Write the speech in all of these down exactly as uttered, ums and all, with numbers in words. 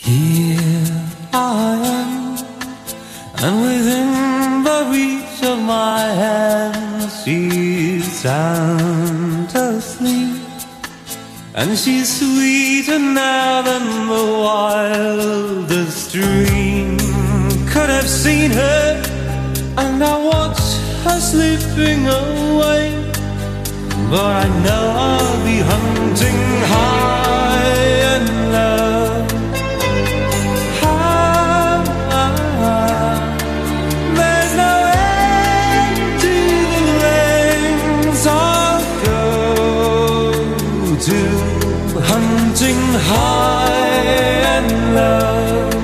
Here I am, and within the reach of my hand, she's sound asleep, and she's sweeter now than the wildest dream could have seen her. And I watch her slipping away, but I know I'll be hunting high and low. There's no end to the lengths I'll go to, hunting high and low.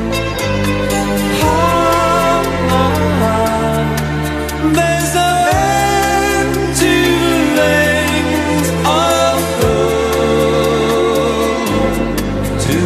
There's no end to the lengths I'll go to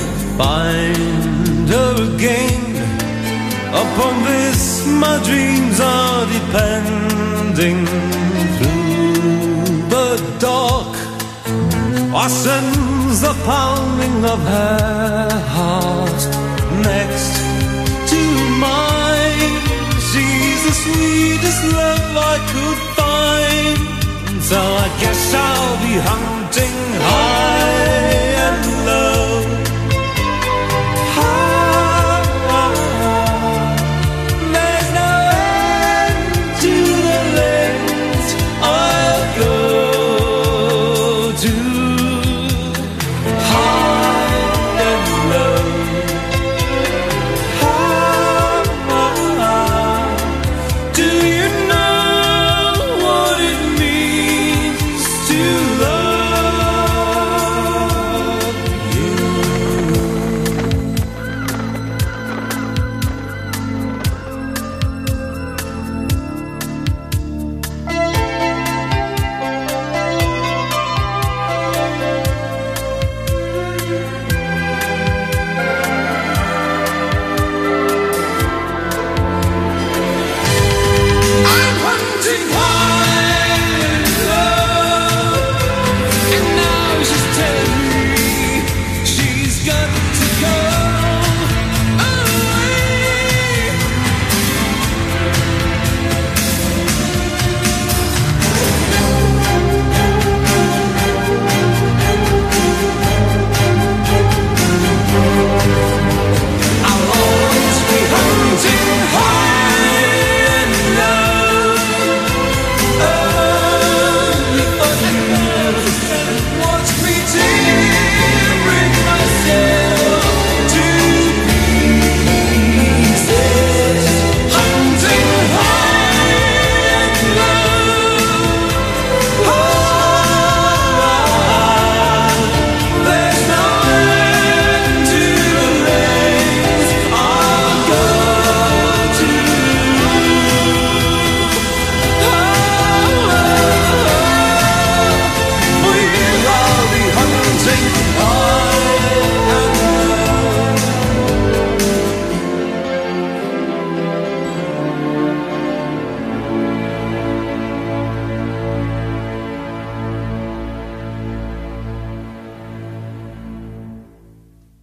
find her again. Upon this my dreams are depending. Through the dark I sense the pounding of her heart next to mine. She's the sweetest love I could find, so I guess I'll be hunting hard.